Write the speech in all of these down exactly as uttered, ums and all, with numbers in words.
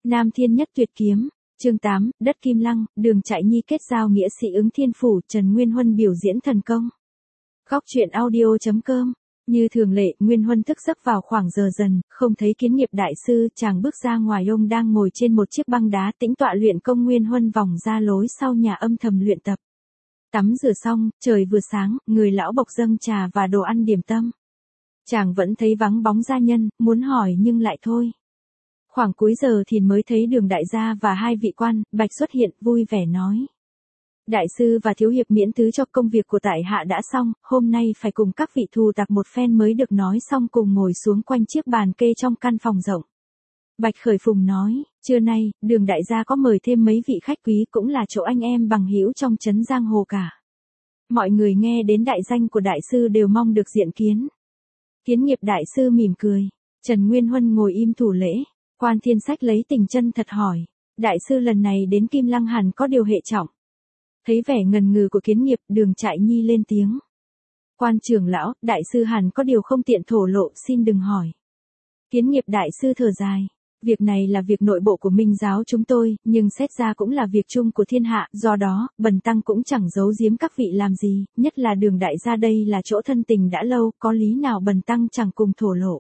Nam Thiên Nhất Tuyệt Kiếm, chương tám, Đất Kim Lăng, Đường Trại Nhi kết giao nghĩa sĩ Ứng Thiên Phủ, Trần Nguyên Huân biểu diễn thần công. Góc truyện audio chấm com. Như thường lệ, Nguyên Huân thức giấc vào khoảng giờ dần, không thấy Kiến Nghiệp đại sư, chàng bước ra ngoài, ông đang ngồi trên một chiếc băng đá tĩnh tọa luyện công. Nguyên Huân vòng ra lối sau nhà âm thầm luyện tập. Tắm rửa xong, trời vừa sáng, người lão bộc dâng trà và đồ ăn điểm tâm. Chàng vẫn thấy vắng bóng gia nhân, muốn hỏi nhưng lại thôi. Khoảng cuối giờ thì mới thấy Đường đại gia và hai vị quan, Bạch xuất hiện, vui vẻ nói. Đại sư và thiếu hiệp miễn thứ cho công việc của tại hạ đã xong, hôm nay phải cùng các vị thù tặc một phen mới được. Nói xong cùng ngồi xuống quanh chiếc bàn kê trong căn phòng rộng. Bạch khởi phùng nói, trưa nay, Đường đại gia có mời thêm mấy vị khách quý, cũng là chỗ anh em bằng hữu trong trấn giang hồ cả. Mọi người nghe đến đại danh của đại sư đều mong được diện kiến. Kiến Nghiệp đại sư mỉm cười. Trần Nguyên Huân ngồi im thủ lễ. Quan Thiên Sách lấy tình chân thật hỏi, đại sư lần này đến Kim Lăng hẳn có điều hệ trọng. Thấy vẻ ngần ngừ của Kiến Nghiệp, Đường Trại Nhi lên tiếng. Quan trưởng lão, đại sư hẳn có điều không tiện thổ lộ, xin đừng hỏi. Kiến Nghiệp đại sư thở dài. Việc này là việc nội bộ của Minh giáo chúng tôi, nhưng xét ra cũng là việc chung của thiên hạ, do đó, bần tăng cũng chẳng giấu giếm các vị làm gì, nhất là Đường đại gia đây là chỗ thân tình đã lâu, có lý nào bần tăng chẳng cùng thổ lộ.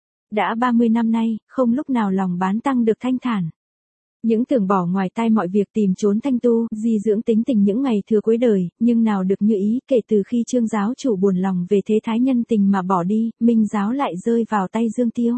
Đã ba mươi năm nay, không lúc nào lòng bán tăng được thanh thản. Những tưởng bỏ ngoài tai mọi việc tìm trốn thanh tu, di dưỡng tính tình những ngày thừa cuối đời, nhưng nào được như ý, kể từ khi Trương giáo chủ buồn lòng về thế thái nhân tình mà bỏ đi, Minh giáo lại rơi vào tay Dương Tiêu.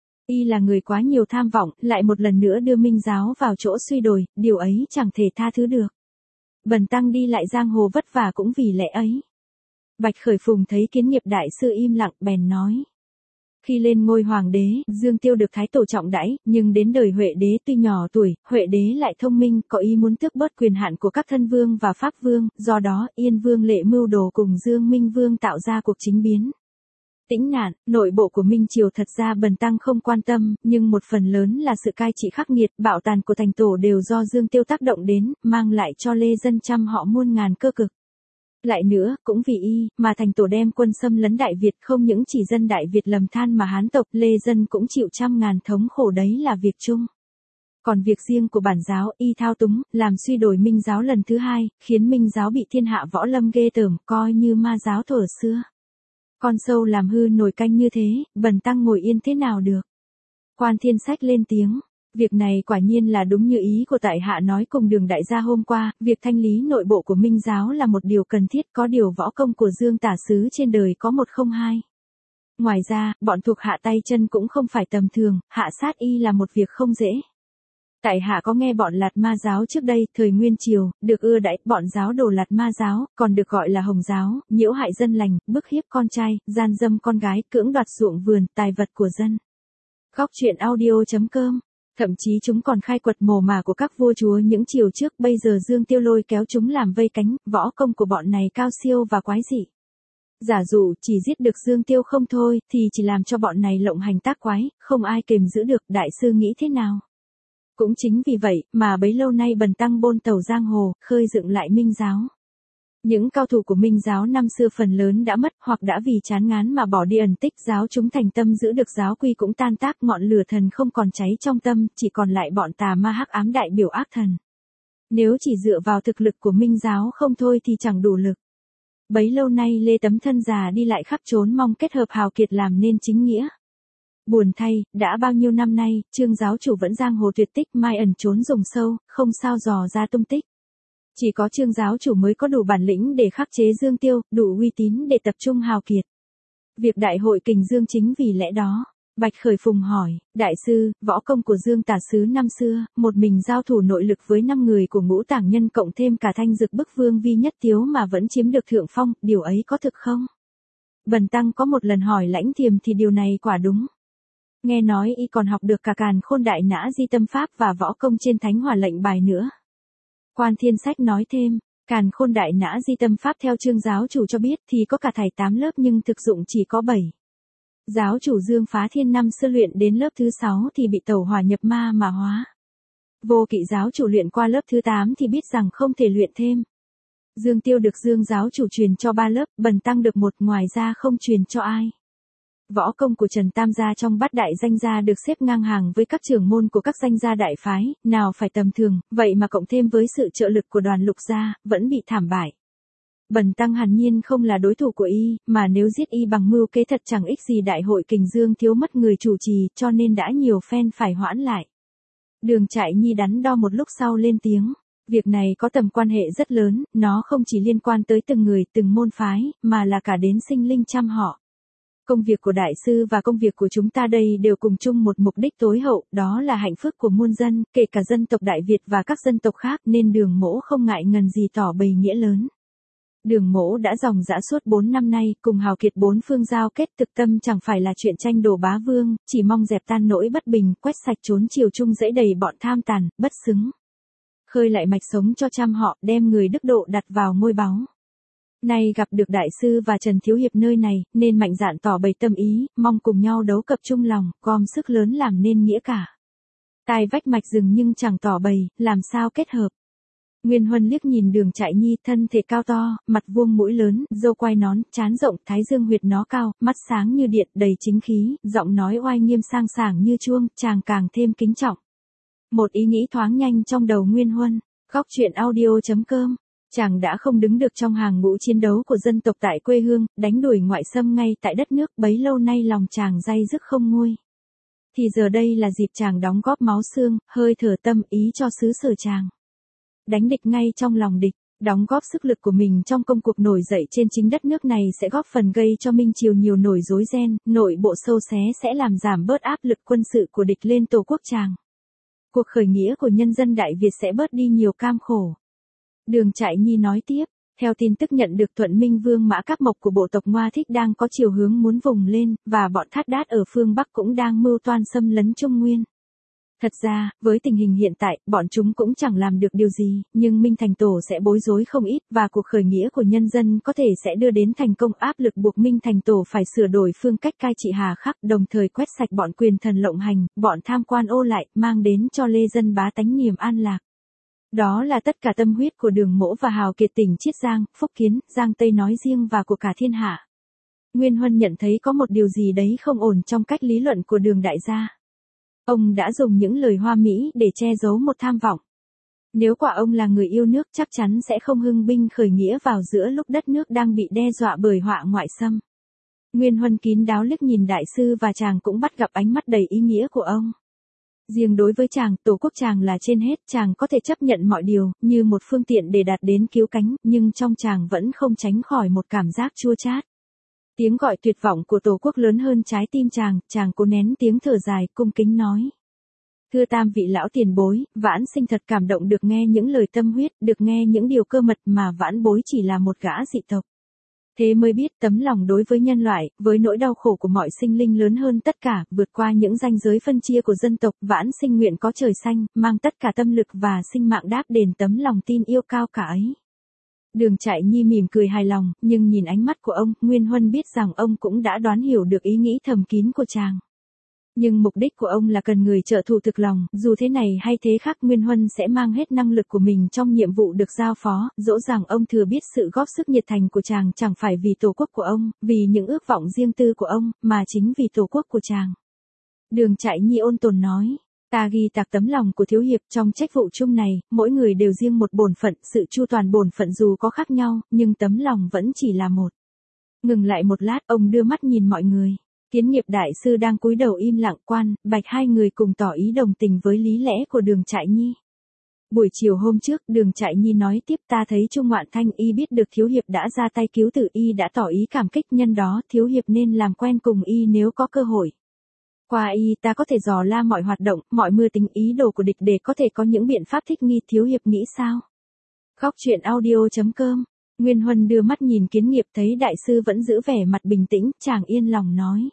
Y là người quá nhiều tham vọng, lại một lần nữa đưa Minh giáo vào chỗ suy đồi, điều ấy chẳng thể tha thứ được. Bần tăng đi lại giang hồ vất vả cũng vì lẽ ấy. Bạch khởi phùng thấy Kiến Nghiệp đại sư im lặng, bèn nói. Khi lên ngôi hoàng đế, Dương Tiêu được thái tổ trọng đãi, nhưng đến đời Huệ đế tuy nhỏ tuổi, Huệ đế lại thông minh, có ý muốn tước bớt quyền hạn của các thân vương và pháp vương, do đó, Yên vương Lệ mưu đồ cùng Dương Minh vương tạo ra cuộc chính biến. Tĩnh nạn, nội bộ của Minh triều thật ra bần tăng không quan tâm, nhưng một phần lớn là sự cai trị khắc nghiệt, bạo tàn của thành tổ đều do Dương Tiêu tác động đến, mang lại cho lê dân trăm họ muôn ngàn cơ cực. Lại nữa, cũng vì y, mà thành tổ đem quân xâm lấn Đại Việt, không những chỉ dân Đại Việt lầm than mà Hán tộc lê dân cũng chịu trăm ngàn thống khổ, đấy là việc chung. Còn việc riêng của bản giáo, y thao túng, làm suy đổi Minh giáo lần thứ hai, khiến Minh giáo bị thiên hạ võ lâm ghê tởm, coi như ma giáo thuở xưa. Con sâu làm hư nồi canh như thế, bần tăng ngồi yên thế nào được. Quan Thiên Sách lên tiếng. Việc này quả nhiên là đúng như ý của tại hạ nói cùng Đường đại gia hôm qua, việc thanh lý nội bộ của Minh giáo là một điều cần thiết, có điều võ công của Dương tả sứ trên đời có một không hai. Ngoài ra, bọn thuộc hạ tay chân cũng không phải tầm thường, hạ sát y là một việc không dễ. Tại hạ có nghe bọn Lạt Ma giáo trước đây, thời Nguyên Triều, được ưa đãi, bọn giáo đồ Lạt Ma giáo, còn được gọi là Hồng giáo, nhiễu hại dân lành, bức hiếp con trai, gian dâm con gái, cưỡng đoạt ruộng vườn, tài vật của dân. Góc truyện audio chấm com. Thậm chí chúng còn khai quật mồ mả của các vua chúa những triều trước, bây giờ Dương Tiêu lôi kéo chúng làm vây cánh, võ công của bọn này cao siêu và quái dị. Giả dụ chỉ giết được Dương Tiêu không thôi, thì chỉ làm cho bọn này lộng hành tác quái, không ai kềm giữ được, đại sư nghĩ thế nào? Cũng chính vì vậy, mà bấy lâu nay bần tăng bôn tàu giang hồ, khơi dựng lại Minh giáo. Những cao thủ của Minh giáo năm xưa phần lớn đã mất, hoặc đã vì chán ngán mà bỏ đi ẩn tích, giáo chúng thành tâm giữ được giáo quy cũng tan tác, ngọn lửa thần không còn cháy trong tâm, chỉ còn lại bọn tà ma hắc ám đại biểu ác thần. Nếu chỉ dựa vào thực lực của Minh giáo không thôi thì chẳng đủ lực. Bấy lâu nay Lê Tấm thân già đi lại khắp trốn mong kết hợp hào kiệt làm nên chính nghĩa. Buồn thay, đã bao nhiêu năm nay, Trương giáo chủ vẫn giang hồ tuyệt tích, mai ẩn trốn rùng sâu, không sao dò ra tung tích. Chỉ có Trương giáo chủ mới có đủ bản lĩnh để khắc chế Dương Tiêu, đủ uy tín để tập trung hào kiệt. Việc đại hội kình Dương chính vì lẽ đó. Bạch khởi phùng hỏi, đại sư, võ công của Dương tả sứ năm xưa, một mình giao thủ nội lực với năm người của Ngũ Tảng Nhân cộng thêm cả Thanh Dực bức vương Vi Nhất Tiếu mà vẫn chiếm được thượng phong, điều ấy có thực không? Bần tăng có một lần hỏi Lãnh Thiềm thì điều này quả đúng. Nghe nói y còn học được cả Càn Khôn Đại Nã Di Tâm Pháp và võ công trên Thánh Hỏa Lệnh Bài nữa. Quan Thiên Sách nói thêm, Càn Khôn Đại Nã Di Tâm Pháp theo Trương giáo chủ cho biết thì có cả thảy tám lớp nhưng thực dụng chỉ có bảy. Giáo chủ Dương Phá Thiên năm xưa luyện đến lớp thứ sáu thì bị tẩu hỏa nhập ma mà hóa. Vô Kỵ giáo chủ luyện qua lớp thứ tám thì biết rằng không thể luyện thêm. Dương Tiêu được Dương giáo chủ truyền cho ba lớp, bần tăng được một, ngoài ra không truyền cho ai. Võ công của Trần Tam gia trong bát đại danh gia được xếp ngang hàng với các trưởng môn của các danh gia đại phái, nào phải tầm thường, vậy mà cộng thêm với sự trợ lực của Đoàn Lục gia, vẫn bị thảm bại. Bần tăng hẳn nhiên không là đối thủ của y, mà nếu giết y bằng mưu kế thật chẳng ích gì đại hội Kình Dương thiếu mất người chủ trì, cho nên đã nhiều phen phải hoãn lại. Đường Trại Nhi đắn đo một lúc sau lên tiếng. Việc này có tầm quan hệ rất lớn, nó không chỉ liên quan tới từng người, từng môn phái, mà là cả đến sinh linh trăm họ. Công việc của đại sư và công việc của chúng ta đây đều cùng chung một mục đích tối hậu, đó là hạnh phúc của muôn dân, kể cả dân tộc Đại Việt và các dân tộc khác, nên Đường Mỗ không ngại ngần gì tỏ bày nghĩa lớn. Đường Mỗ đã dòng dã suốt bốn năm nay, cùng hào kiệt bốn phương giao kết, thực tâm chẳng phải là chuyện tranh đồ bá vương, chỉ mong dẹp tan nỗi bất bình, quét sạch trốn triều trung dẫy đầy bọn tham tàn, bất xứng. Khơi lại mạch sống cho trăm họ, đem người đức độ đặt vào ngôi báu. Nay gặp được đại sư và Trần Thiếu Hiệp nơi này, nên mạnh dạn tỏ bày tâm ý, mong cùng nhau đấu cập chung lòng, gom sức lớn làm nên nghĩa cả. Tai vách mạch rừng nhưng chẳng tỏ bày, làm sao kết hợp. Nguyên Huân liếc nhìn Đường Trại Nhi, thân thể cao to, mặt vuông mũi lớn, râu quai nón, trán rộng, thái dương huyệt nó cao, mắt sáng như điện, đầy chính khí, giọng nói oai nghiêm sang sảng như chuông, chàng càng thêm kính trọng. Một ý nghĩ thoáng nhanh trong đầu Nguyên Huân. Góc truyện audio chấm com. Chàng đã không đứng được trong hàng ngũ chiến đấu của dân tộc tại quê hương, đánh đuổi ngoại xâm ngay tại đất nước, bấy lâu nay lòng chàng day dứt không nguôi. Thì giờ đây là dịp chàng đóng góp máu xương, hơi thở tâm ý cho xứ sở chàng. Đánh địch ngay trong lòng địch, đóng góp sức lực của mình trong công cuộc nổi dậy trên chính đất nước này sẽ góp phần gây cho Minh Triều nhiều nổi rối ren, nội bộ sâu xé sẽ làm giảm bớt áp lực quân sự của địch lên tổ quốc chàng. Cuộc khởi nghĩa của nhân dân Đại Việt sẽ bớt đi nhiều cam khổ. Đường Trại Nhi nói tiếp, theo tin tức nhận được Thuận Minh Vương Mã Cáp Mộc của bộ tộc Ngoa Thích đang có chiều hướng muốn vùng lên, và bọn Thát Đát ở phương Bắc cũng đang mưu toan xâm lấn Trung Nguyên. Thật ra, với tình hình hiện tại, bọn chúng cũng chẳng làm được điều gì, nhưng Minh Thành Tổ sẽ bối rối không ít, và cuộc khởi nghĩa của nhân dân có thể sẽ đưa đến thành công, áp lực buộc Minh Thành Tổ phải sửa đổi phương cách cai trị hà khắc, đồng thời quét sạch bọn quyền thần lộng hành, bọn tham quan ô lại, mang đến cho lê dân bá tánh niềm an lạc. Đó là tất cả tâm huyết của Đường Mỗ và hào kiệt tỉnh Chiết Giang, Phúc Kiến, Giang Tây nói riêng và của cả thiên hạ. Nguyên Huân nhận thấy có một điều gì đấy không ổn trong cách lý luận của Đường đại gia. Ông đã dùng những lời hoa mỹ để che giấu một tham vọng. Nếu quả ông là người yêu nước chắc chắn sẽ không hưng binh khởi nghĩa vào giữa lúc đất nước đang bị đe dọa bởi họa ngoại xâm. Nguyên Huân kín đáo liếc nhìn đại sư và chàng cũng bắt gặp ánh mắt đầy ý nghĩa của ông. Riêng đối với chàng, tổ quốc chàng là trên hết, chàng có thể chấp nhận mọi điều, như một phương tiện để đạt đến cứu cánh, nhưng trong chàng vẫn không tránh khỏi một cảm giác chua chát. Tiếng gọi tuyệt vọng của tổ quốc lớn hơn trái tim chàng, chàng cố nén tiếng thở dài, cung kính nói. Thưa tam vị lão tiền bối, Vãn Sinh thật cảm động được nghe những lời tâm huyết, được nghe những điều cơ mật mà Vãn bối chỉ là một gã dị tộc. Thế mới biết tấm lòng đối với nhân loại, với nỗi đau khổ của mọi sinh linh lớn hơn tất cả, vượt qua những ranh giới phân chia của dân tộc, Vãn Sinh nguyện có trời xanh, mang tất cả tâm lực và sinh mạng đáp đền tấm lòng tin yêu cao cả ấy. Đường Trại Nhi mỉm cười hài lòng, nhưng nhìn ánh mắt của ông, Nguyên Huân biết rằng ông cũng đã đoán hiểu được ý nghĩ thầm kín của chàng. Nhưng mục đích của ông là cần người trợ thủ thực lòng, dù thế này hay thế khác Nguyên Huân sẽ mang hết năng lực của mình trong nhiệm vụ được giao phó, dỗ dàng ông thừa biết sự góp sức nhiệt thành của chàng chẳng phải vì tổ quốc của ông, vì những ước vọng riêng tư của ông, mà chính vì tổ quốc của chàng. Đường Trại Nhi ôn tồn nói, ta ghi tạc tấm lòng của thiếu hiệp trong trách vụ chung này, mỗi người đều riêng một bổn phận, sự chu toàn bổn phận dù có khác nhau, nhưng tấm lòng vẫn chỉ là một. Ngừng lại một lát, ông đưa mắt nhìn mọi người. Kiến Nghiệp đại sư đang cúi đầu im lặng, Quan, Bạch hai người cùng tỏ ý đồng tình với lý lẽ của Đường Trại Nhi. Buổi chiều hôm trước, Đường Trại Nhi nói tiếp, ta thấy Trung Ngoạn Thanh y biết được thiếu hiệp đã ra tay cứu tử y đã tỏ ý cảm kích, nhân đó thiếu hiệp nên làm quen cùng y nếu có cơ hội. Qua y ta có thể dò la mọi hoạt động, mọi mưu tính ý đồ của địch để có thể có những biện pháp thích nghi, thiếu hiệp nghĩ sao? Góc truyện audio chấm com. Nguyên Huân đưa mắt nhìn Kiến Nghiệp thấy đại sư vẫn giữ vẻ mặt bình tĩnh, chàng yên lòng nói.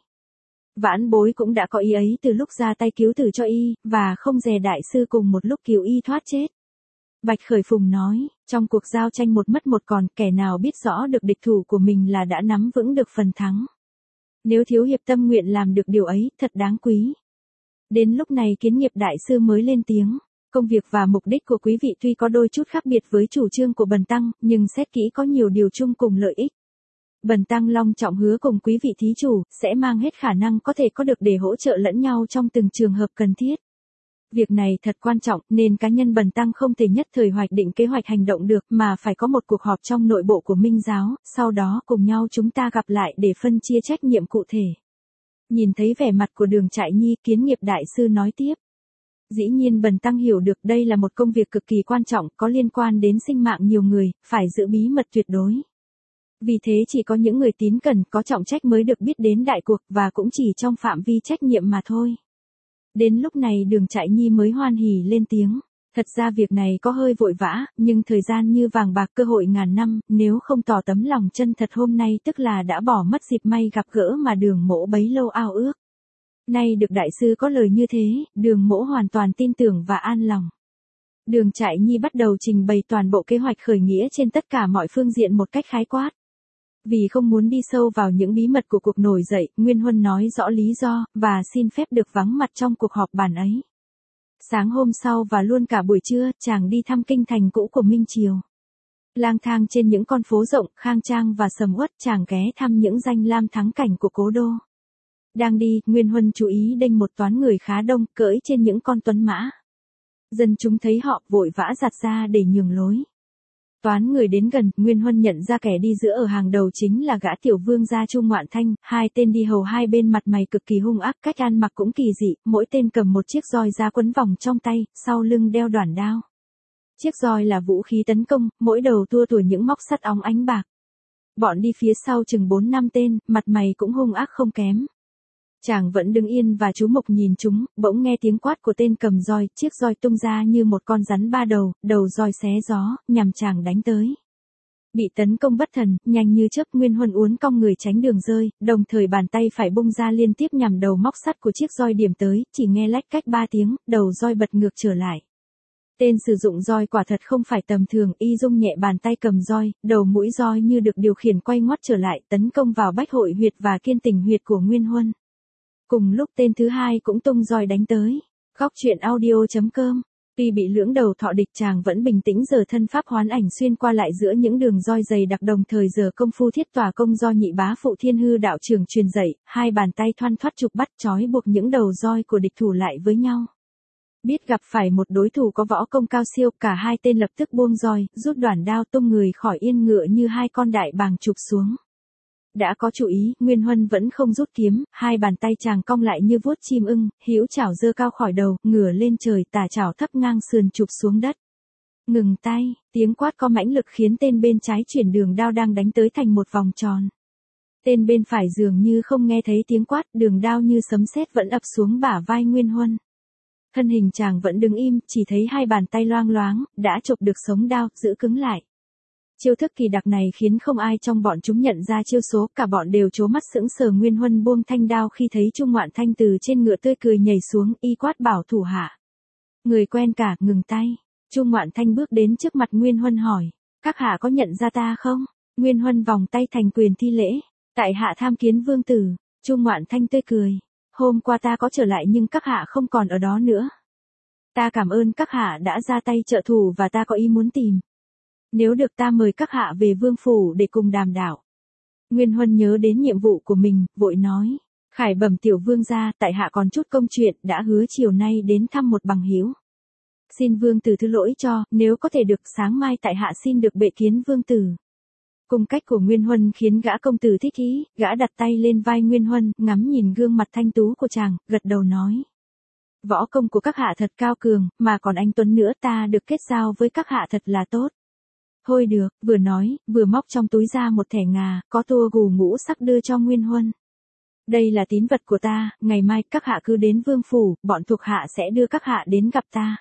Vãn bối cũng đã có ý ấy từ lúc ra tay cứu tử cho y, và không dè đại sư cùng một lúc cứu y thoát chết. Bạch Khởi Phùng nói, trong cuộc giao tranh một mất một còn, kẻ nào biết rõ được địch thủ của mình là đã nắm vững được phần thắng. Nếu thiếu hiệp tâm nguyện làm được điều ấy, thật đáng quý. Đến lúc này Kiến Nghiệp đại sư mới lên tiếng. Công việc và mục đích của quý vị tuy có đôi chút khác biệt với chủ trương của bần tăng, nhưng xét kỹ có nhiều điều chung cùng lợi ích. Bần tăng long trọng hứa cùng quý vị thí chủ, sẽ mang hết khả năng có thể có được để hỗ trợ lẫn nhau trong từng trường hợp cần thiết. Việc này thật quan trọng nên cá nhân bần tăng không thể nhất thời hoạch định kế hoạch hành động được mà phải có một cuộc họp trong nội bộ của Minh giáo, sau đó cùng nhau chúng ta gặp lại để phân chia trách nhiệm cụ thể. Nhìn thấy vẻ mặt của Đường Trại Nhi, Kiến Nghiệp đại sư nói tiếp. Dĩ nhiên bần tăng hiểu được đây là một công việc cực kỳ quan trọng, có liên quan đến sinh mạng nhiều người, phải giữ bí mật tuyệt đối. Vì thế chỉ có những người tín cẩn có trọng trách mới được biết đến đại cuộc và cũng chỉ trong phạm vi trách nhiệm mà thôi. Đến lúc này Đường Trại Nhi mới hoan hỉ lên tiếng. Thật ra việc này có hơi vội vã, nhưng thời gian như vàng bạc cơ hội ngàn năm, nếu không tỏ tấm lòng chân thật hôm nay tức là đã bỏ mất dịp may gặp gỡ mà Đường mỗ bấy lâu ao ước. Nay được đại sư có lời như thế, Đường mỗ hoàn toàn tin tưởng và an lòng. Đường Trại Nhi bắt đầu trình bày toàn bộ kế hoạch khởi nghĩa trên tất cả mọi phương diện một cách khái quát. Vì không muốn đi sâu vào những bí mật của cuộc nổi dậy, Nguyên Huân nói rõ lý do, và xin phép được vắng mặt trong cuộc họp bàn ấy. Sáng hôm sau và luôn cả buổi trưa, chàng đi thăm kinh thành cũ của Minh Triều. Lang thang trên những con phố rộng, khang trang và sầm uất, chàng ghé thăm những danh lam thắng cảnh của cố đô. Đang đi, Nguyên Huân chú ý đênh một toán người khá đông, cưỡi trên những con tuấn mã. Dân chúng thấy họ, vội vã giạt ra để nhường lối. Toán người đến gần, Nguyên Huân nhận ra kẻ đi giữa ở hàng đầu chính là gã tiểu vương gia Chu Ngoạn Thanh, hai tên đi hầu hai bên mặt mày cực kỳ hung ác, cách ăn mặc cũng kỳ dị, mỗi tên cầm một chiếc roi da quấn vòng trong tay, sau lưng đeo đoản đao. Chiếc roi là vũ khí tấn công, mỗi đầu tua tủa những móc sắt óng ánh bạc. Bọn đi phía sau chừng bốn năm tên, mặt mày cũng hung ác không kém. Chàng vẫn đứng yên và chú mục nhìn chúng, bỗng nghe tiếng quát của tên cầm roi, chiếc roi tung ra như một con rắn ba đầu, đầu roi xé gió, nhằm chàng đánh tới. Bị tấn công bất thần, nhanh như chớp, Nguyên Huân uốn cong người tránh đường rơi, đồng thời bàn tay phải bung ra liên tiếp nhằm đầu móc sắt của chiếc roi điểm tới, chỉ nghe lách cách ba tiếng, đầu roi bật ngược trở lại. Tên sử dụng roi quả thật không phải tầm thường, y rung nhẹ bàn tay cầm roi, đầu mũi roi như được điều khiển quay ngoắt trở lại, tấn công vào bách hội huyệt và kiên tình huyệt của Nguyên Huân. Cùng lúc tên thứ hai cũng tung roi đánh tới. Góc truyện audio chấm com. Tuy bị lưỡng đầu thọ địch, chàng vẫn bình tĩnh giờ thân pháp hoán ảnh xuyên qua lại giữa những đường roi dày đặc, đồng thời giờ công phu thiết tỏa công do nhị bá phụ Thiên Hư đạo trưởng truyền dạy, hai bàn tay thoăn thoắt trục bắt trói buộc những đầu roi của địch thủ lại với nhau. Biết gặp phải một đối thủ có võ công cao siêu, cả hai tên lập tức buông roi, rút đoản đao tung người khỏi yên ngựa như hai con đại bàng chụp xuống. Đã có chủ ý, Nguyên Huân vẫn không rút kiếm, hai bàn tay chàng cong lại như vuốt chim ưng, hữu chảo giơ cao khỏi đầu, ngửa lên trời, tả chảo thấp ngang sườn chụp xuống đất. Ngừng tay, tiếng quát có mãnh lực khiến tên bên trái chuyển đường đao đang đánh tới thành một vòng tròn. Tên bên phải dường như không nghe thấy tiếng quát, đường đao như sấm sét vẫn ập xuống bả vai Nguyên Huân. Thân hình chàng vẫn đứng im, chỉ thấy hai bàn tay loang loáng, đã chộp được sống đao, giữ cứng lại. Chiêu thức kỳ đặc này khiến không ai trong bọn chúng nhận ra chiêu số, cả bọn đều trố mắt sững sờ. Nguyên Huân buông thanh đao khi thấy Chu Ngoạn Thanh từ trên ngựa tươi cười nhảy xuống, y quát bảo thủ hạ. Người quen cả, ngừng tay. Chu Ngoạn Thanh bước đến trước mặt Nguyên Huân hỏi, các hạ có nhận ra ta không? Nguyên Huân vòng tay thành quyền thi lễ, tại hạ tham kiến vương tử. Chu Ngoạn Thanh tươi cười, hôm qua ta có trở lại nhưng các hạ không còn ở đó nữa. Ta cảm ơn các hạ đã ra tay trợ thủ và ta có ý muốn tìm. Nếu được ta mời các hạ về vương phủ để cùng đàm đạo. Nguyên Huân nhớ đến nhiệm vụ của mình, vội nói. Khải bẩm tiểu vương gia, tại hạ còn chút công chuyện, đã hứa chiều nay đến thăm một bằng hữu. Xin vương tử thứ lỗi cho, nếu có thể được sáng mai tại hạ xin được bệ kiến vương tử. Cung cách của Nguyên Huân khiến gã công tử thích ý, gã đặt tay lên vai Nguyên Huân, ngắm nhìn gương mặt thanh tú của chàng, gật đầu nói. Võ công của các hạ thật cao cường, mà còn anh Tuấn nữa, ta được kết giao với các hạ thật là tốt. Thôi được, vừa nói, vừa móc trong túi ra một thẻ ngà, có tua gù ngũ sắc đưa cho Nguyên Huân. Đây là tín vật của ta, ngày mai các hạ cứ đến vương phủ, bọn thuộc hạ sẽ đưa các hạ đến gặp ta.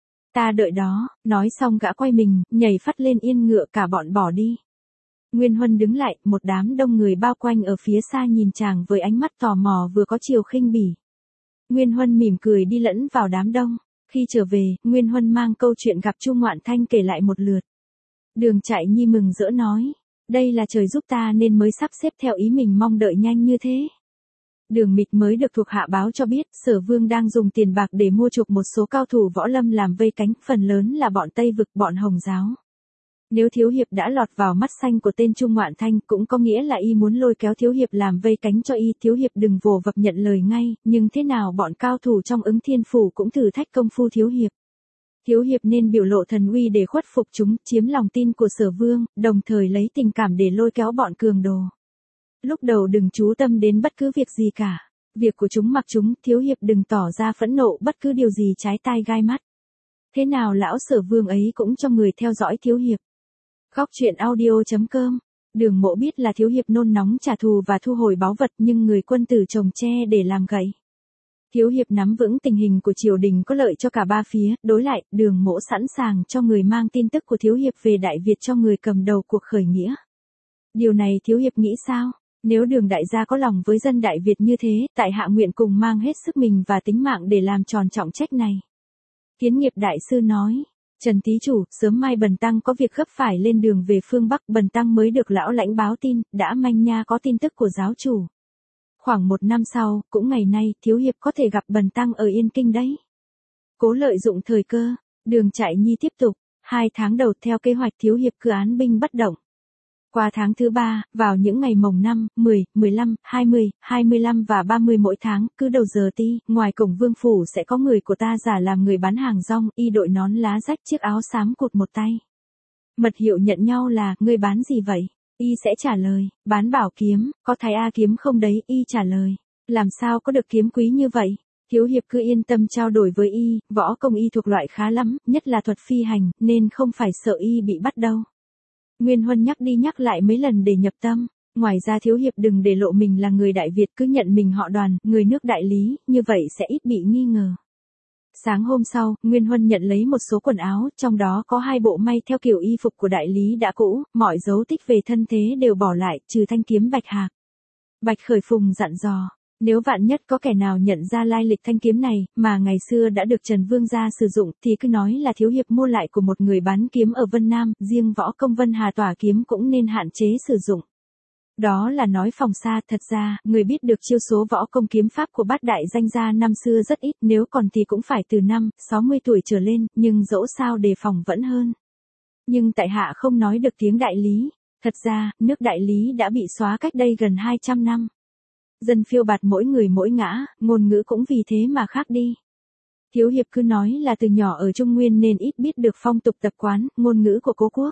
Ta đợi đó, nói xong gã quay mình, nhảy phắt lên yên ngựa, cả bọn bỏ đi. Nguyên Huân đứng lại, một đám đông người bao quanh ở phía xa nhìn chàng với ánh mắt tò mò vừa có chiều khinh bỉ. Nguyên Huân mỉm cười đi lẫn vào đám đông. Khi trở về, Nguyên Huân mang câu chuyện gặp Chu Ngoạn Thanh kể lại một lượt. Đường Trại Nhi mừng rỡ nói, đây là trời giúp ta nên mới sắp xếp theo ý mình mong đợi nhanh như thế. Đường Mịch mới được thuộc hạ báo cho biết, Sở Vương đang dùng tiền bạc để mua chuộc một số cao thủ võ lâm làm vây cánh, phần lớn là bọn Tây Vực, bọn Hồng giáo. Nếu thiếu hiệp đã lọt vào mắt xanh của tên Trung Ngoạn Thanh cũng có nghĩa là y muốn lôi kéo thiếu hiệp làm vây cánh cho y. Thiếu hiệp đừng vồ vập nhận lời ngay, nhưng thế nào bọn cao thủ trong Ứng Thiên Phủ cũng thử thách công phu thiếu hiệp. Thiếu hiệp nên biểu lộ thần uy để khuất phục chúng, chiếm lòng tin của Sở Vương, đồng thời lấy tình cảm để lôi kéo bọn cường đồ. Lúc đầu đừng chú tâm đến bất cứ việc gì cả. Việc của chúng mặc chúng, thiếu hiệp đừng tỏ ra phẫn nộ bất cứ điều gì trái tai gai mắt. Thế nào lão Sở Vương ấy cũng cho người theo dõi thiếu hiệp. Góc truyện audio chấm com. Đường Mộ biết là thiếu hiệp nôn nóng trả thù và thu hồi báu vật, nhưng người quân tử trồng tre để làm gậy. Thiếu hiệp nắm vững tình hình của triều đình có lợi cho cả ba phía, đối lại, Đường Mộ sẵn sàng cho người mang tin tức của thiếu hiệp về Đại Việt cho người cầm đầu cuộc khởi nghĩa. Điều này thiếu hiệp nghĩ sao? Nếu Đường đại gia có lòng với dân Đại Việt như thế, tại hạ nguyện cùng mang hết sức mình và tính mạng để làm tròn trọng trách này. Kiến Nghiệp đại sư nói. Trần thí chủ, sớm mai bần tăng có việc gấp phải lên đường về phương Bắc, bần tăng mới được lão lãnh báo tin, đã manh nha có tin tức của giáo chủ. Khoảng một năm sau, cũng ngày nay, thiếu hiệp có thể gặp bần tăng ở Yên Kinh đấy. Cố lợi dụng thời cơ, Đường Trại Nhi tiếp tục, hai tháng đầu theo kế hoạch thiếu hiệp cứ án binh bất động. Qua tháng thứ ba, vào những ngày mồng năm, mười, mười lăm, hai mươi, hai mươi lăm và ba mươi mỗi tháng, cứ đầu giờ ti, ngoài cổng vương phủ sẽ có người của ta giả làm người bán hàng rong, y đội nón lá rách chiếc áo xám cụt một tay. Mật hiệu nhận nhau là, ngươi bán gì vậy? Y sẽ trả lời, bán bảo kiếm, có thái A kiếm không đấy? Y trả lời, làm sao có được kiếm quý như vậy? Thiếu hiệp cứ yên tâm trao đổi với y, võ công y thuộc loại khá lắm, nhất là thuật phi hành, nên không phải sợ y bị bắt đâu. Nguyên Huân nhắc đi nhắc lại mấy lần để nhập tâm. Ngoài ra thiếu hiệp đừng để lộ mình là người Đại Việt, cứ nhận mình họ Đoàn, người nước Đại Lý, như vậy sẽ ít bị nghi ngờ. Sáng hôm sau, Nguyên Huân nhận lấy một số quần áo, trong đó có hai bộ may theo kiểu y phục của Đại Lý đã cũ, mọi dấu tích về thân thế đều bỏ lại, trừ thanh kiếm bạch hạc. Bạch Khởi Phùng dặn dò, nếu vạn nhất có kẻ nào nhận ra lai lịch thanh kiếm này, mà ngày xưa đã được Trần Vương gia sử dụng, thì cứ nói là thiếu hiệp mua lại của một người bán kiếm ở Vân Nam, riêng võ công Vân Hà tỏa kiếm cũng nên hạn chế sử dụng. Đó là nói phòng xa, thật ra, người biết được chiêu số võ công kiếm pháp của bát đại danh gia năm xưa rất ít, nếu còn thì cũng phải từ năm, sáu mươi tuổi trở lên, nhưng dẫu sao đề phòng vẫn hơn. Nhưng tại hạ không nói được tiếng Đại Lý, thật ra, nước Đại Lý đã bị xóa cách đây gần hai trăm năm. Dân phiêu bạt mỗi người mỗi ngã, ngôn ngữ cũng vì thế mà khác đi. Thiếu hiệp cứ nói là từ nhỏ ở Trung Nguyên nên ít biết được phong tục tập quán, ngôn ngữ của cố quốc.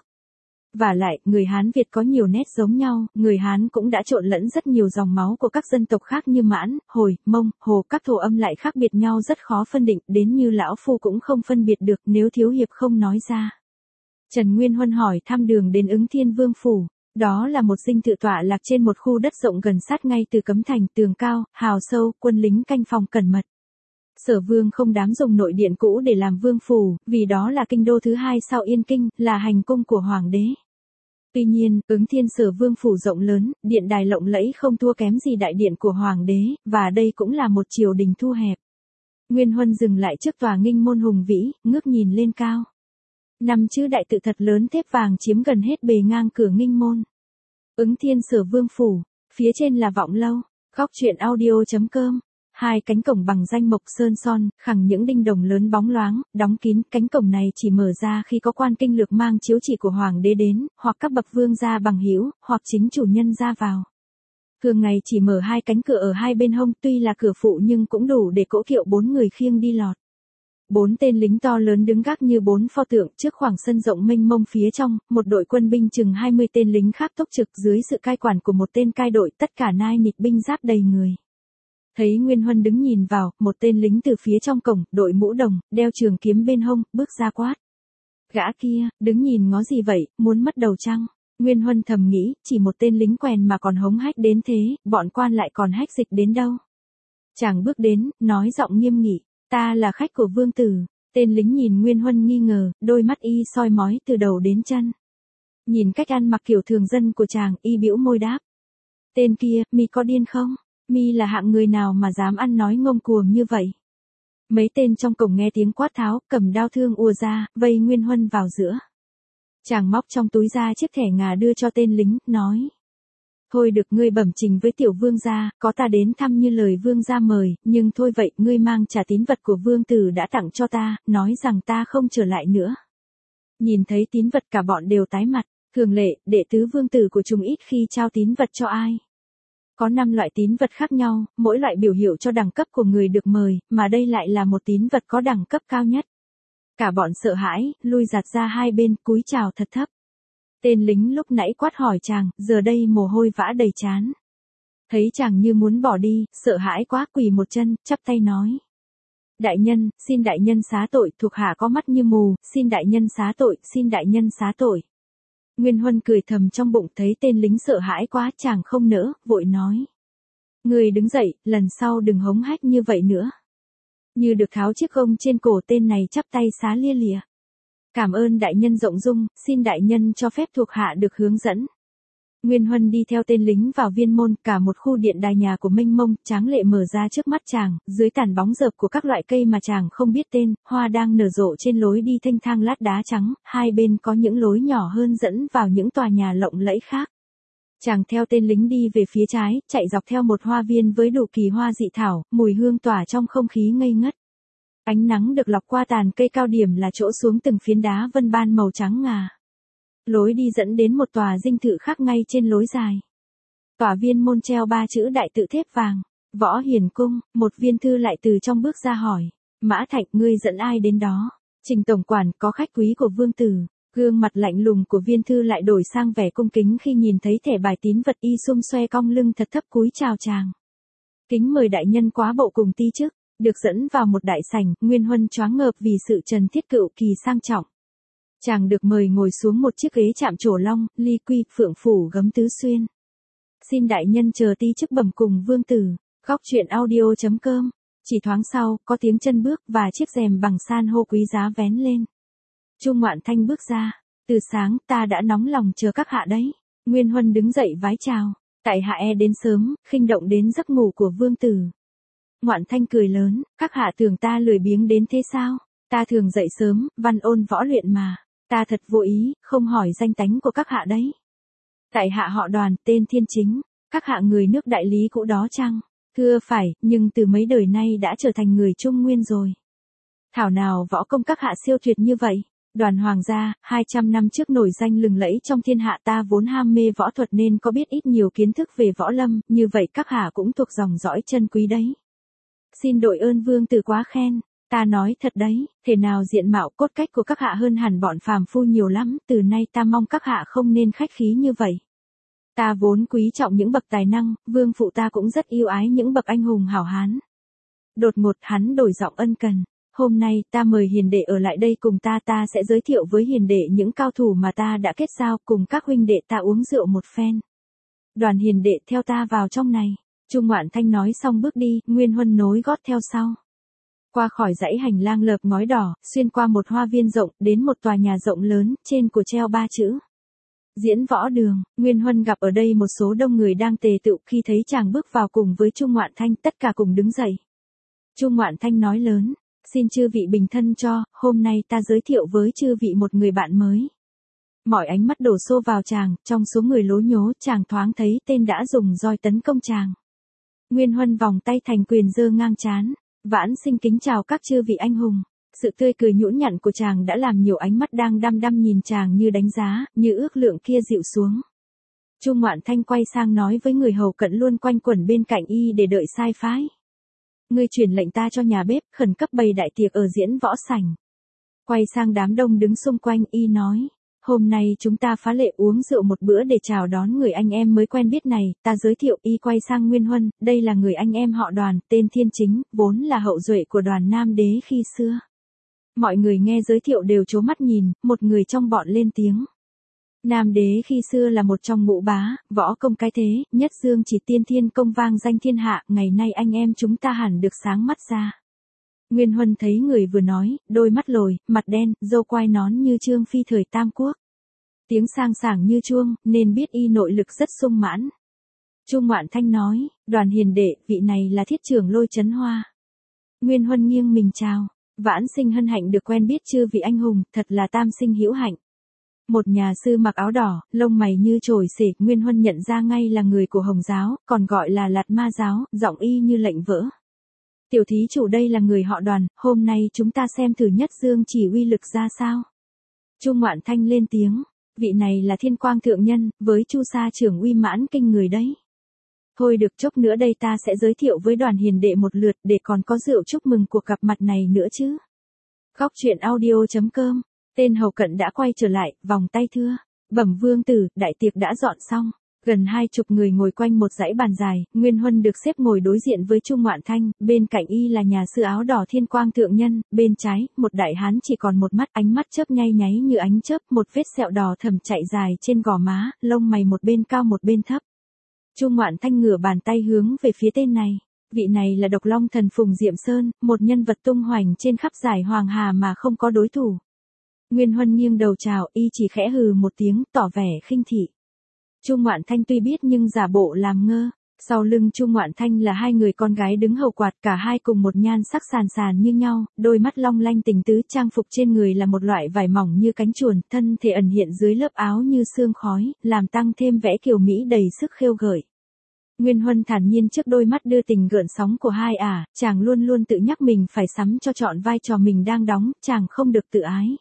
Và lại, người Hán Việt có nhiều nét giống nhau, người Hán cũng đã trộn lẫn rất nhiều dòng máu của các dân tộc khác như Mãn, Hồi, Mông, Hồ, các thổ âm lại khác biệt nhau rất khó phân định, đến như lão phu cũng không phân biệt được nếu thiếu hiệp không nói ra. Trần Nguyên Huân hỏi thăm đường đến Ứng Thiên Vương phủ. Đó là một dinh thự tọa lạc trên một khu đất rộng gần sát ngay từ cấm thành, tường cao, hào sâu, quân lính canh phòng cẩn mật. Sở Vương không dám dùng nội điện cũ để làm vương phủ, vì đó là kinh đô thứ hai sau Yên Kinh, là hành cung của hoàng đế. Tuy nhiên, Ứng Thiên Sở Vương phủ rộng lớn, điện đài lộng lẫy không thua kém gì đại điện của hoàng đế, và đây cũng là một triều đình thu hẹp. Nguyên Huân dừng lại trước tòa nghinh môn hùng vĩ, ngước nhìn lên cao. Năm chữ đại tự thật lớn thép vàng chiếm gần hết bề ngang cửa nghinh môn. Ứng Thiên Sở Vương phủ, phía trên là Vọng Lâu. Góc truyện audio chấm com. Hai cánh cổng bằng danh mộc sơn son, khẳng những đinh đồng lớn bóng loáng, đóng kín. Cánh cổng này chỉ mở ra khi có quan kinh lược mang chiếu chỉ của hoàng đế đến, hoặc các bậc vương gia bằng hữu, hoặc chính chủ nhân ra vào. Thường ngày chỉ mở hai cánh cửa ở hai bên hông, tuy là cửa phụ nhưng cũng đủ để cỗ kiệu bốn người khiêng đi lọt. Bốn tên lính to lớn đứng gác như bốn pho tượng trước khoảng sân rộng mênh mông phía trong, một đội quân binh chừng hai mươi tên lính khác túc trực dưới sự cai quản của một tên cai đội, tất cả nai nịt binh giáp đầy người. Thấy Nguyên Huân đứng nhìn vào, một tên lính từ phía trong cổng, đội mũ đồng, đeo trường kiếm bên hông, bước ra quát. Gã kia, đứng nhìn ngó gì vậy, muốn mất đầu chăng? Nguyên Huân thầm nghĩ, chỉ một tên lính quèn mà còn hống hách đến thế, bọn quan lại còn hách dịch đến đâu? Chàng bước đến, nói giọng nghiêm nghị. Ta là khách của vương tử. Tên lính nhìn Nguyên Huân nghi ngờ, đôi mắt y soi mói từ đầu đến chân. Nhìn cách ăn mặc kiểu thường dân của chàng, y bĩu môi đáp. Tên kia, mi có điên không? Mi là hạng người nào mà dám ăn nói ngông cuồng như vậy? Mấy tên trong cổng nghe tiếng quát tháo, cầm đao thương ùa ra, vây Nguyên Huân vào giữa. Chàng móc trong túi ra chiếc thẻ ngà đưa cho tên lính, nói. Thôi được, ngươi bẩm trình với tiểu vương gia, có ta đến thăm như lời vương gia mời, nhưng thôi vậy, ngươi mang trả tín vật của vương tử đã tặng cho ta, nói rằng ta không trở lại nữa. Nhìn thấy tín vật cả bọn đều tái mặt, thường lệ, đệ tứ vương tử của chúng ít khi trao tín vật cho ai. Có năm loại tín vật khác nhau, mỗi loại biểu hiệu cho đẳng cấp của người được mời, mà đây lại là một tín vật có đẳng cấp cao nhất. Cả bọn sợ hãi, lui giạt ra hai bên, cúi chào thật thấp. Tên lính lúc nãy quát hỏi chàng, giờ đây mồ hôi vã đầy trán. Thấy chàng như muốn bỏ đi, sợ hãi quá quỳ một chân, chắp tay nói. Đại nhân, xin đại nhân xá tội, thuộc hạ có mắt như mù, xin đại nhân xá tội, xin đại nhân xá tội. Nguyên Huân cười thầm trong bụng, thấy tên lính sợ hãi quá, chàng không nỡ, vội nói. Người đứng dậy, lần sau đừng hống hách như vậy nữa. Như được tháo chiếc gông trên cổ, tên này chắp tay xá lia lịa. Cảm ơn đại nhân rộng dung, xin đại nhân cho phép thuộc hạ được hướng dẫn. Nguyên Huân đi theo tên lính vào viên môn, cả một khu điện đài nhà của mênh mông, tráng lệ mở ra trước mắt chàng, dưới tàn bóng rợp của các loại cây mà chàng không biết tên, hoa đang nở rộ trên lối đi thênh thang lát đá trắng, hai bên có những lối nhỏ hơn dẫn vào những tòa nhà lộng lẫy khác. Chàng theo tên lính đi về phía trái, chạy dọc theo một hoa viên với đủ kỳ hoa dị thảo, mùi hương tỏa trong không khí ngây ngất. Ánh nắng được lọc qua tàn cây, cao điểm là chỗ xuống từng phiến đá vân ban màu trắng ngà. Lối đi dẫn đến một tòa dinh thự khác ngay trên lối dài. Tòa viên môn treo ba chữ đại tự thép vàng, Võ Hiền Cung. Một viên thư lại từ trong bước ra hỏi, Mã Thạch, ngươi dẫn ai đến đó? Trình tổng quản, có khách quý của vương tử. Gương mặt lạnh lùng của viên thư lại đổi sang vẻ cung kính khi nhìn thấy thẻ bài tín vật, y xum xoe cong lưng thật thấp cúi chào chàng. Kính mời đại nhân quá bộ cùng ti chức. Được dẫn vào một đại sảnh, Nguyên Huân choáng ngợp vì sự trần thiết cựu kỳ sang trọng. Chàng được mời ngồi xuống một chiếc ghế chạm trổ long, ly quy, phượng phủ gấm tứ xuyên. Xin đại nhân chờ ti chức bẩm cùng vương tử. Góc truyện audio chấm com. Chỉ thoáng sau, có tiếng chân bước và chiếc rèm bằng san hô quý giá vén lên. Trung Ngoạn Thanh bước ra. Từ sáng ta đã nóng lòng chờ các hạ đấy. Nguyên Huân đứng dậy vái chào. Tại hạ e đến sớm, khinh động đến giấc ngủ của vương tử. Ngoạn Thanh cười lớn, các hạ tưởng ta lười biếng đến thế sao? Ta thường dậy sớm, văn ôn võ luyện mà. Ta thật vô ý, không hỏi danh tánh của các hạ đấy. Tại hạ họ Đoàn, tên Thiên Chính. Các hạ người nước Đại Lý cũ đó chăng? Thưa phải, nhưng từ mấy đời nay đã trở thành người Trung Nguyên rồi. Thảo nào võ công các hạ siêu tuyệt như vậy? Đoàn hoàng gia, hai trăm năm trước nổi danh lừng lẫy trong thiên hạ, ta vốn ham mê võ thuật nên có biết ít nhiều kiến thức về võ lâm, như vậy các hạ cũng thuộc dòng dõi chân quý đấy. Xin đội ơn vương tử quá khen. Ta nói thật đấy, thể nào diện mạo cốt cách của các hạ hơn hẳn bọn phàm phu nhiều lắm, từ nay ta mong các hạ không nên khách khí như vậy. Ta vốn quý trọng những bậc tài năng, vương phụ ta cũng rất yêu ái những bậc anh hùng hảo hán. Đột ngột hắn đổi giọng ân cần. Hôm nay ta mời hiền đệ ở lại đây cùng ta, ta sẽ giới thiệu với hiền đệ những cao thủ mà ta đã kết giao, cùng các huynh đệ ta uống rượu một phen. Đoàn hiền đệ theo ta vào trong này. Trung Ngoạn Thanh nói xong bước đi, Nguyên Huân nối gót theo sau. Qua khỏi dãy hành lang lợp ngói đỏ, xuyên qua một hoa viên rộng, đến một tòa nhà rộng lớn, trên của treo ba chữ. Diễn võ đường. Nguyên Huân gặp ở đây một số đông người đang tề tựu, khi thấy chàng bước vào cùng với Trung Ngoạn Thanh, tất cả cùng đứng dậy. Trung Ngoạn Thanh nói lớn, xin chư vị bình thân cho, hôm nay ta giới thiệu với chư vị một người bạn mới. Mọi ánh mắt đổ xô vào chàng, trong số người lố nhố, chàng thoáng thấy tên đã dùng roi tấn công chàng. Nguyên Huân vòng tay thành quyền giơ ngang trán. Vãn sinh kính chào các chư vị anh hùng. Sự tươi cười nhũn nhặn của chàng đã làm nhiều ánh mắt đang đăm đăm nhìn chàng như đánh giá, như ước lượng kia dịu xuống. Trung Ngoạn Thanh quay sang nói với người hầu cận luôn quanh quẩn bên cạnh y để đợi sai phái. Ngươi truyền lệnh ta cho nhà bếp khẩn cấp bày đại tiệc ở diễn võ sảnh. Quay sang đám đông đứng xung quanh, y nói. Hôm nay chúng ta phá lệ uống rượu một bữa để chào đón người anh em mới quen biết này, ta giới thiệu. Y quay sang Nguyên Huân, đây là người anh em họ Đoàn, tên Thiên Chính, vốn là hậu duệ của Đoàn Nam Đế khi xưa. Mọi người nghe giới thiệu đều trố mắt nhìn, một người trong bọn lên tiếng. Nam Đế khi xưa là một trong ngũ bá, võ công cái thế, nhất dương chỉ tiên thiên công vang danh thiên hạ, ngày nay anh em chúng ta hẳn được sáng mắt ra. Nguyên Huân thấy người vừa nói, đôi mắt lồi, mặt đen, râu quai nón như Trương Phi thời Tam Quốc. Tiếng sang sảng như chuông, nên biết y nội lực rất sung mãn. Trung Ngoạn Thanh nói, Đoàn hiền đệ, vị này là thiết trưởng Lôi Chấn Hoa. Nguyên Huân nghiêng mình chào, vãn sinh hân hạnh được quen biết chư vị anh hùng, thật là tam sinh hữu hạnh. Một nhà sư mặc áo đỏ, lông mày như chổi xể, Nguyên Huân nhận ra ngay là người của Hồng giáo, còn gọi là Lạt Ma giáo, giọng y như lệnh vỡ. Tiểu thí chủ đây là người họ Đoàn, hôm nay chúng ta xem thử nhất dương chỉ uy lực ra sao. Chu Ngoạn Thanh lên tiếng, vị này là Thiên Quang thượng nhân, với Chu sa trưởng uy mãn kinh người đấy. Thôi được, chốc nữa đây ta sẽ giới thiệu với đoàn hiền đệ một lượt để còn có rượu chúc mừng cuộc gặp mặt này nữa chứ. Góc truyện audio.com, tên hầu cận đã quay trở lại, vòng tay thưa, bẩm vương tử, đại tiệc đã dọn xong. Gần hai chục người ngồi quanh một dãy bàn dài, Nguyên Huân được xếp ngồi đối diện với Chu Ngoạn Thanh, bên cạnh y là nhà sư áo đỏ Thiên Quang thượng nhân, bên trái, một đại hán chỉ còn một mắt, ánh mắt chớp nhay nháy như ánh chớp, một vết sẹo đỏ thẫm chạy dài trên gò má, lông mày một bên cao một bên thấp. Chu Ngoạn Thanh ngửa bàn tay hướng về phía tên này. Vị này là Độc Long thần Phùng Diệm Sơn, một nhân vật tung hoành trên khắp giải Hoàng Hà mà không có đối thủ. Nguyên Huân nghiêng đầu chào, y chỉ khẽ hừ một tiếng, tỏ vẻ khinh thị. Chu Ngoạn Thanh tuy biết nhưng giả bộ làm ngơ. Sau lưng Chu Ngoạn Thanh là hai người con gái đứng hầu quạt, cả hai cùng một nhan sắc sàn sàn như nhau, đôi mắt long lanh tình tứ, trang phục trên người là một loại vải mỏng như cánh chuồn, thân thể ẩn hiện dưới lớp áo như sương khói, làm tăng thêm vẻ kiều mỹ đầy sức khêu gợi. Nguyên Huân thản nhiên trước đôi mắt đưa tình gợn sóng của hai ả, chàng luôn luôn tự nhắc mình phải sắm cho trọn vai trò mình đang đóng, chàng không được tự ái.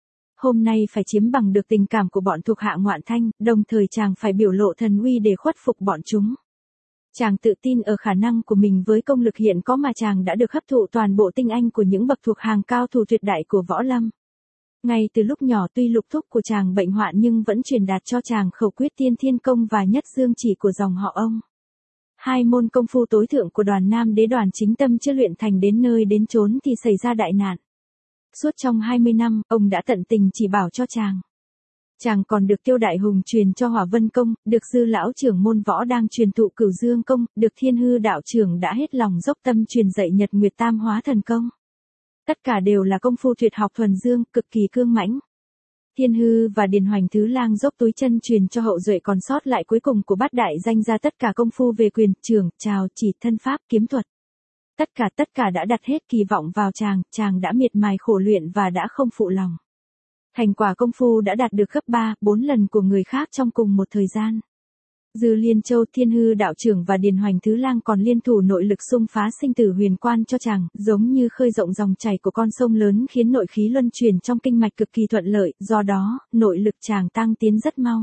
Hôm nay phải chiếm bằng được tình cảm của bọn thuộc hạ Ngoạn Thanh, đồng thời chàng phải biểu lộ thần uy để khuất phục bọn chúng. Chàng tự tin ở khả năng của mình với công lực hiện có mà chàng đã được hấp thụ toàn bộ tinh anh của những bậc thuộc hàng cao thủ tuyệt đại của võ lâm. Ngay từ lúc nhỏ tuy lục thúc của chàng bệnh hoạn nhưng vẫn truyền đạt cho chàng khẩu quyết Tiên Thiên Công và Nhất Dương Chỉ của dòng họ ông. Hai môn công phu tối thượng của Đoàn Nam Đế Đoàn Chính Tâm chưa luyện thành đến nơi đến chốn thì xảy ra đại nạn. Suốt trong hai mươi năm, ông đã tận tình chỉ bảo cho chàng. Chàng còn được Tiêu Đại Hùng truyền cho Hỏa Vân Công, được Dư lão trưởng môn võ đang truyền thụ Cửu Dương Công, được Thiên Hư đạo trưởng đã hết lòng dốc tâm truyền dạy Nhật Nguyệt Tam Hóa Thần Công. Tất cả đều là công phu tuyệt học thuần dương, cực kỳ cương mãnh. Thiên Hư và Điền Hoành Thứ Lang dốc túi chân truyền cho hậu duệ còn sót lại cuối cùng của bát đại danh ra tất cả công phu về quyền, trường, trào, chỉ, thân pháp, kiếm thuật. Tất cả tất cả đã đặt hết kỳ vọng vào chàng, chàng đã miệt mài khổ luyện và đã không phụ lòng. Thành quả công phu đã đạt được gấp ba, bốn lần của người khác trong cùng một thời gian. Dư Liên Châu, Thiên Hư đạo trưởng và Điền Hoành Thứ Lang còn liên thủ nội lực xung phá sinh tử huyền quan cho chàng, giống như khơi rộng dòng chảy của con sông lớn khiến nội khí luân chuyển trong kinh mạch cực kỳ thuận lợi, do đó, nội lực chàng tăng tiến rất mau.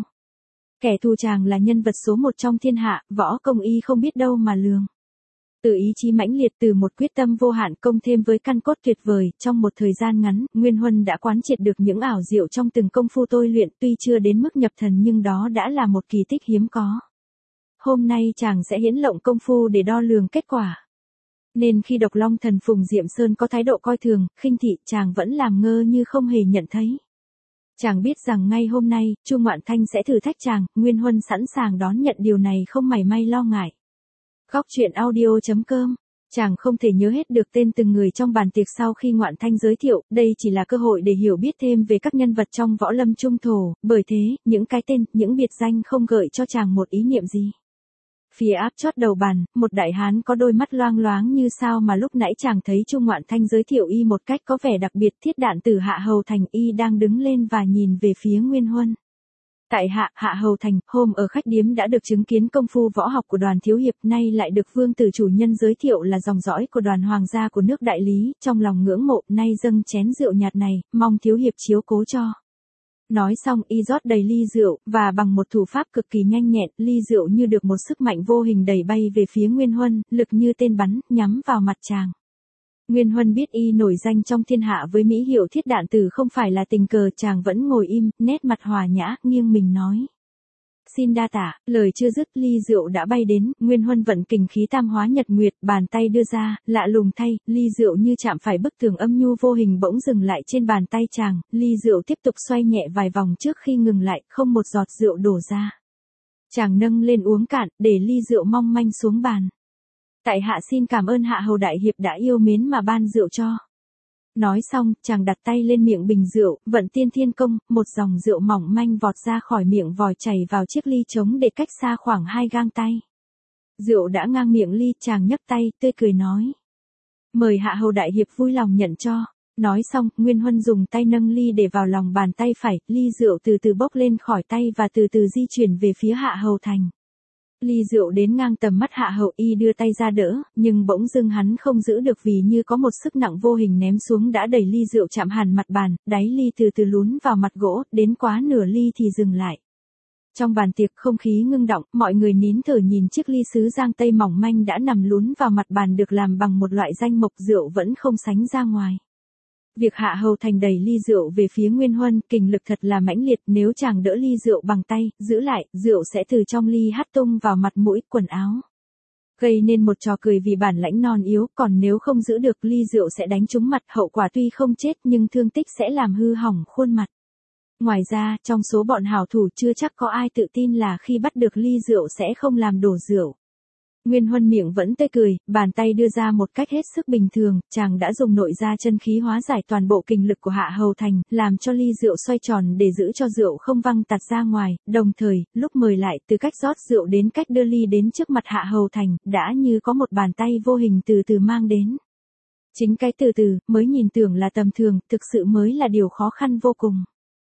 Kẻ thù chàng là nhân vật số một trong thiên hạ, võ công y không biết đâu mà lường. Từ ý chí mãnh liệt, từ một quyết tâm vô hạn công thêm với căn cốt tuyệt vời, trong một thời gian ngắn, Nguyên Huân đã quán triệt được những ảo diệu trong từng công phu tôi luyện, tuy chưa đến mức nhập thần nhưng đó đã là một kỳ tích hiếm có. Hôm nay chàng sẽ hiển lộng công phu để đo lường kết quả. Nên khi Độc Long thần Phùng Diệm Sơn có thái độ coi thường, khinh thị, chàng vẫn làm ngơ như không hề nhận thấy. Chàng biết rằng ngay hôm nay, Chu Ngoạn Thanh sẽ thử thách chàng, Nguyên Huân sẵn sàng đón nhận điều này không mảy may lo ngại. Góc truyện audio.com, chàng không thể nhớ hết được tên từng người trong bàn tiệc sau khi Ngoạn Thanh giới thiệu, đây chỉ là cơ hội để hiểu biết thêm về các nhân vật trong võ lâm trung thổ, bởi thế, những cái tên, những biệt danh không gợi cho chàng một ý niệm gì. Phía áp chót đầu bàn, một đại hán có đôi mắt loang loáng như sao mà lúc nãy chàng thấy Chu Ngoạn Thanh giới thiệu y một cách có vẻ đặc biệt, Thiết Đạn Tử Hạ Hầu Thành, y đang đứng lên và nhìn về phía Nguyên Huân. Tại Hạ, Hạ Hầu Thành, hôm ở khách điếm đã được chứng kiến công phu võ học của Đoàn thiếu hiệp, nay lại được vương tử chủ nhân giới thiệu là dòng dõi của Đoàn hoàng gia của nước Đại Lý, trong lòng ngưỡng mộ, nay dâng chén rượu nhạt này, mong thiếu hiệp chiếu cố cho. Nói xong y rót đầy ly rượu, và bằng một thủ pháp cực kỳ nhanh nhẹn, ly rượu như được một sức mạnh vô hình đẩy bay về phía Nguyên Huân, lực như tên bắn, nhắm vào mặt chàng. Nguyên Huân biết y nổi danh trong thiên hạ với mỹ hiệu Thiết Đạn Tử không phải là tình cờ, chàng vẫn ngồi im, nét mặt hòa nhã, nghiêng mình nói. Xin đa tạ, lời chưa dứt ly rượu đã bay đến, Nguyên Huân vận kình khí tam hóa nhật nguyệt, bàn tay đưa ra, lạ lùng thay, ly rượu như chạm phải bức tường âm nhu vô hình bỗng dừng lại trên bàn tay chàng, ly rượu tiếp tục xoay nhẹ vài vòng trước khi ngừng lại, không một giọt rượu đổ ra. Chàng nâng lên uống cạn, để ly rượu mong manh xuống bàn. Tại hạ xin cảm ơn Hạ Hầu đại hiệp đã yêu mến mà ban rượu cho. Nói xong, chàng đặt tay lên miệng bình rượu, vận Tiên Thiên Công, một dòng rượu mỏng manh vọt ra khỏi miệng vòi chảy vào chiếc ly trống để cách xa khoảng hai gang tay. Rượu đã ngang miệng ly, chàng nhấc tay, tươi cười nói. Mời Hạ Hầu đại hiệp vui lòng nhận cho. Nói xong, Nguyên Huân dùng tay nâng ly để vào lòng bàn tay phải, ly rượu từ từ bốc lên khỏi tay và từ từ di chuyển về phía Hạ Hầu Thành. Ly rượu đến ngang tầm mắt Hạ Hầu Y đưa tay ra đỡ, nhưng bỗng dưng hắn không giữ được vì như có một sức nặng vô hình ném xuống đã đẩy ly rượu chạm hẳn mặt bàn, đáy ly từ từ lún vào mặt gỗ, đến quá nửa ly thì dừng lại. Trong bàn tiệc không khí ngưng động, mọi người nín thở nhìn chiếc ly sứ giang tây mỏng manh đã nằm lún vào mặt bàn được làm bằng một loại danh mộc rượu vẫn không sánh ra ngoài. Việc Hạ Hầu Thành đẩy ly rượu về phía Nguyên Huân, kình lực thật là mãnh liệt, nếu chàng đỡ ly rượu bằng tay, giữ lại, rượu sẽ từ trong ly hắt tung vào mặt mũi, quần áo. Gây nên một trò cười vì bản lãnh non yếu, còn nếu không giữ được ly rượu sẽ đánh trúng mặt, hậu quả tuy không chết nhưng thương tích sẽ làm hư hỏng khuôn mặt. Ngoài ra, trong số bọn hảo thủ chưa chắc có ai tự tin là khi bắt được ly rượu sẽ không làm đổ rượu. Nguyên Huân miệng vẫn tươi cười, bàn tay đưa ra một cách hết sức bình thường, chàng đã dùng nội gia chân khí hóa giải toàn bộ kình lực của Hạ Hầu Thành, làm cho ly rượu xoay tròn để giữ cho rượu không văng tạt ra ngoài, đồng thời, lúc mời lại, từ cách rót rượu đến cách đưa ly đến trước mặt Hạ Hầu Thành, đã như có một bàn tay vô hình từ từ mang đến. Chính cái từ từ, mới nhìn tưởng là tầm thường, thực sự mới là điều khó khăn vô cùng.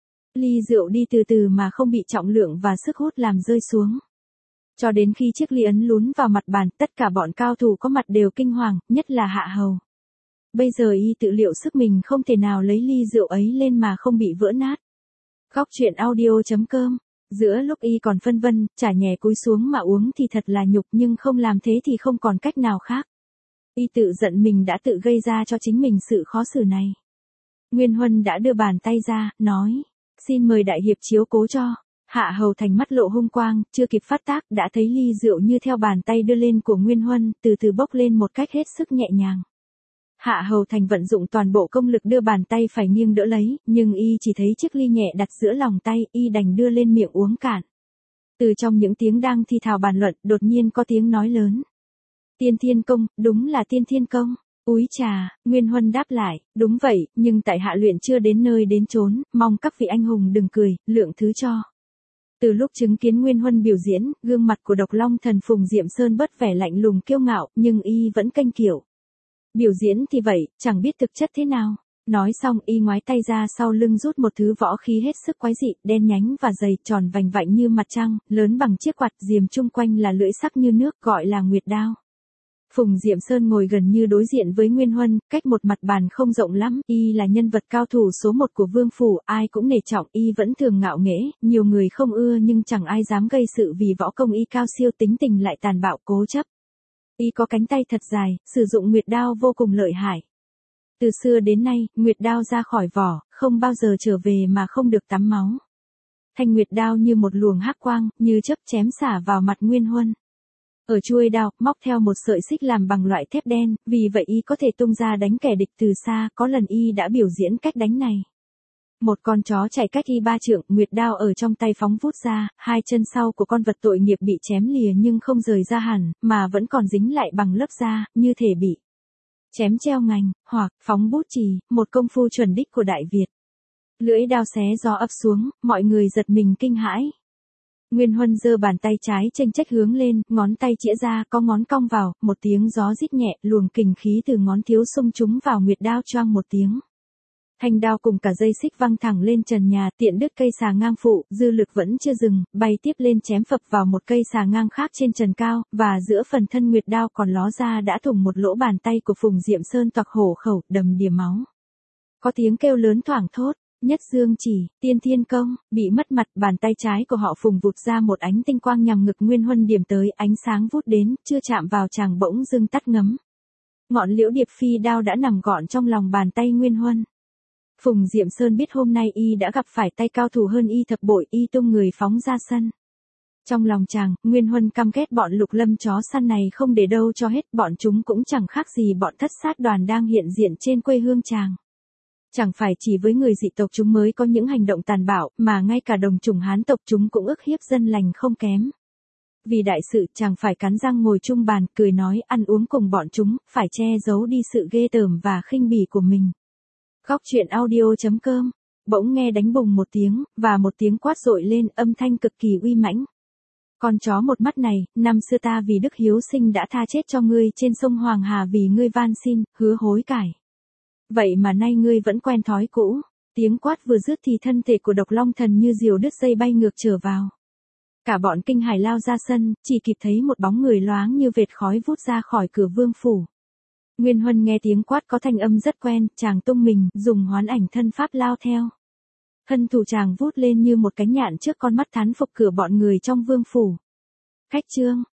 Ly rượu đi từ từ mà không bị trọng lượng và sức hút làm rơi xuống. Cho đến khi chiếc ly ấn lún vào mặt bàn, tất cả bọn cao thủ có mặt đều kinh hoàng, nhất là Hạ Hầu. Bây giờ y tự liệu sức mình không thể nào lấy ly rượu ấy lên mà không bị vỡ nát. Góc truyện audio chấm com. Giữa lúc y còn phân vân, chả nhẹ cúi xuống mà uống thì thật là nhục, nhưng không làm thế thì không còn cách nào khác. Y tự giận mình đã tự gây ra cho chính mình sự khó xử này. Nguyên Huân đã đưa bàn tay ra, nói, xin mời đại hiệp chiếu cố cho. Hạ Hầu Thành mắt lộ hung quang, chưa kịp phát tác đã thấy ly rượu như theo bàn tay đưa lên của Nguyên Huân, từ từ bốc lên một cách hết sức nhẹ nhàng. Hạ Hầu Thành vận dụng toàn bộ công lực đưa bàn tay phải nghiêng đỡ lấy, nhưng y chỉ thấy chiếc ly nhẹ đặt giữa lòng tay, y đành đưa lên miệng uống cạn. Từ trong những tiếng đang thi thào bàn luận, đột nhiên có tiếng nói lớn. Tiên Thiên Công, đúng là Tiên Thiên Công. Úi trà, Nguyên Huân đáp lại, đúng vậy, nhưng tại hạ luyện chưa đến nơi đến chốn, mong các vị anh hùng đừng cười, lượng thứ cho. Từ lúc chứng kiến Nguyên Huân biểu diễn, gương mặt của Độc Long Thần Phùng Diệm Sơn bớt vẻ lạnh lùng kiêu ngạo, nhưng y vẫn canh kiểu. Biểu diễn thì vậy, chẳng biết thực chất thế nào. Nói xong y ngoái tay ra sau lưng rút một thứ võ khí hết sức quái dị, đen nhánh và dày, tròn vành vạnh như mặt trăng, lớn bằng chiếc quạt, diềm chung quanh là lưỡi sắc như nước, gọi là Nguyệt Đao. Phùng Diệm Sơn ngồi gần như đối diện với Nguyên Huân, cách một mặt bàn không rộng lắm, y là nhân vật cao thủ số một của vương phủ, ai cũng nể trọng, y vẫn thường ngạo nghễ, nhiều người không ưa nhưng chẳng ai dám gây sự vì võ công y cao siêu, tính tình lại tàn bạo cố chấp. Y có cánh tay thật dài, sử dụng Nguyệt Đao vô cùng lợi hại. Từ xưa đến nay, Nguyệt Đao ra khỏi vỏ, không bao giờ trở về mà không được tắm máu. Thanh Nguyệt Đao như một luồng hắc quang, như chớp chém xả vào mặt Nguyên Huân. Ở chuôi đao, móc theo một sợi xích làm bằng loại thép đen, vì vậy y có thể tung ra đánh kẻ địch từ xa, có lần y đã biểu diễn cách đánh này. Một con chó chạy cách y ba trượng, Nguyệt Đao ở trong tay phóng vút ra, hai chân sau của con vật tội nghiệp bị chém lìa nhưng không rời ra hẳn, mà vẫn còn dính lại bằng lớp da, như thể bị chém treo ngành, hoặc phóng bút chì, một công phu chuẩn đích của Đại Việt. Lưỡi đao xé gió ập xuống, mọi người giật mình kinh hãi. Nguyên Huân giơ bàn tay trái chênh chách hướng lên, ngón tay chĩa ra, có ngón cong vào, một tiếng gió rít nhẹ, luồng kình khí từ ngón thiếu xông trúng vào Nguyệt Đao choang một tiếng. Thanh đao cùng cả dây xích văng thẳng lên trần nhà, tiện đứt cây xà ngang phụ, dư lực vẫn chưa dừng, bay tiếp lên chém phập vào một cây xà ngang khác trên trần cao, và giữa phần thân Nguyệt Đao còn ló ra đã thủng một lỗ, bàn tay của Phùng Diệm Sơn toạc hổ khẩu, đầm đìa máu. Có tiếng kêu lớn thoảng thốt. Nhất dương chỉ, Tiên Thiên Công, bị mất mặt, bàn tay trái của họ Phùng vụt ra một ánh tinh quang nhằm ngực Nguyên Huân điểm tới, ánh sáng vút đến, chưa chạm vào chàng bỗng dưng tắt ngấm. Ngọn liễu điệp phi đao đã nằm gọn trong lòng bàn tay Nguyên Huân. Phùng Diệm Sơn biết hôm nay y đã gặp phải tay cao thủ hơn y thập bội, y tung người phóng ra sân. Trong lòng chàng, Nguyên Huân căm ghét bọn Lục Lâm chó săn này không để đâu cho hết, bọn chúng cũng chẳng khác gì bọn thất sát đoàn đang hiện diện trên quê hương chàng. Chẳng phải chỉ với người dị tộc chúng mới có những hành động tàn bạo, mà ngay cả đồng chủng Hán tộc chúng cũng ức hiếp dân lành không kém. Vì đại sự, chàng phải cắn răng ngồi chung bàn, cười nói, ăn uống cùng bọn chúng, phải che giấu đi sự ghê tởm và khinh bỉ của mình. Góc truyện audio chấm com. Bỗng nghe đánh bùng một tiếng, và một tiếng quát rội lên, âm thanh cực kỳ uy mãnh. Con chó một mắt này, năm xưa ta vì đức hiếu sinh đã tha chết cho ngươi trên sông Hoàng Hà vì ngươi van xin, hứa hối cải. Vậy mà nay ngươi vẫn quen thói cũ. Tiếng quát vừa dứt thì thân thể của Độc Long Thần như diều đứt dây bay ngược trở vào. Cả bọn kinh hài lao ra sân, chỉ kịp thấy một bóng người loáng như vệt khói vút ra khỏi cửa vương phủ. Nguyên Huân nghe tiếng quát có thanh âm rất quen, chàng tung mình, dùng hoán ảnh thân pháp lao theo. Thân thủ chàng vút lên như một cánh nhạn trước con mắt thán phục cửa bọn người trong vương phủ. Khách trương,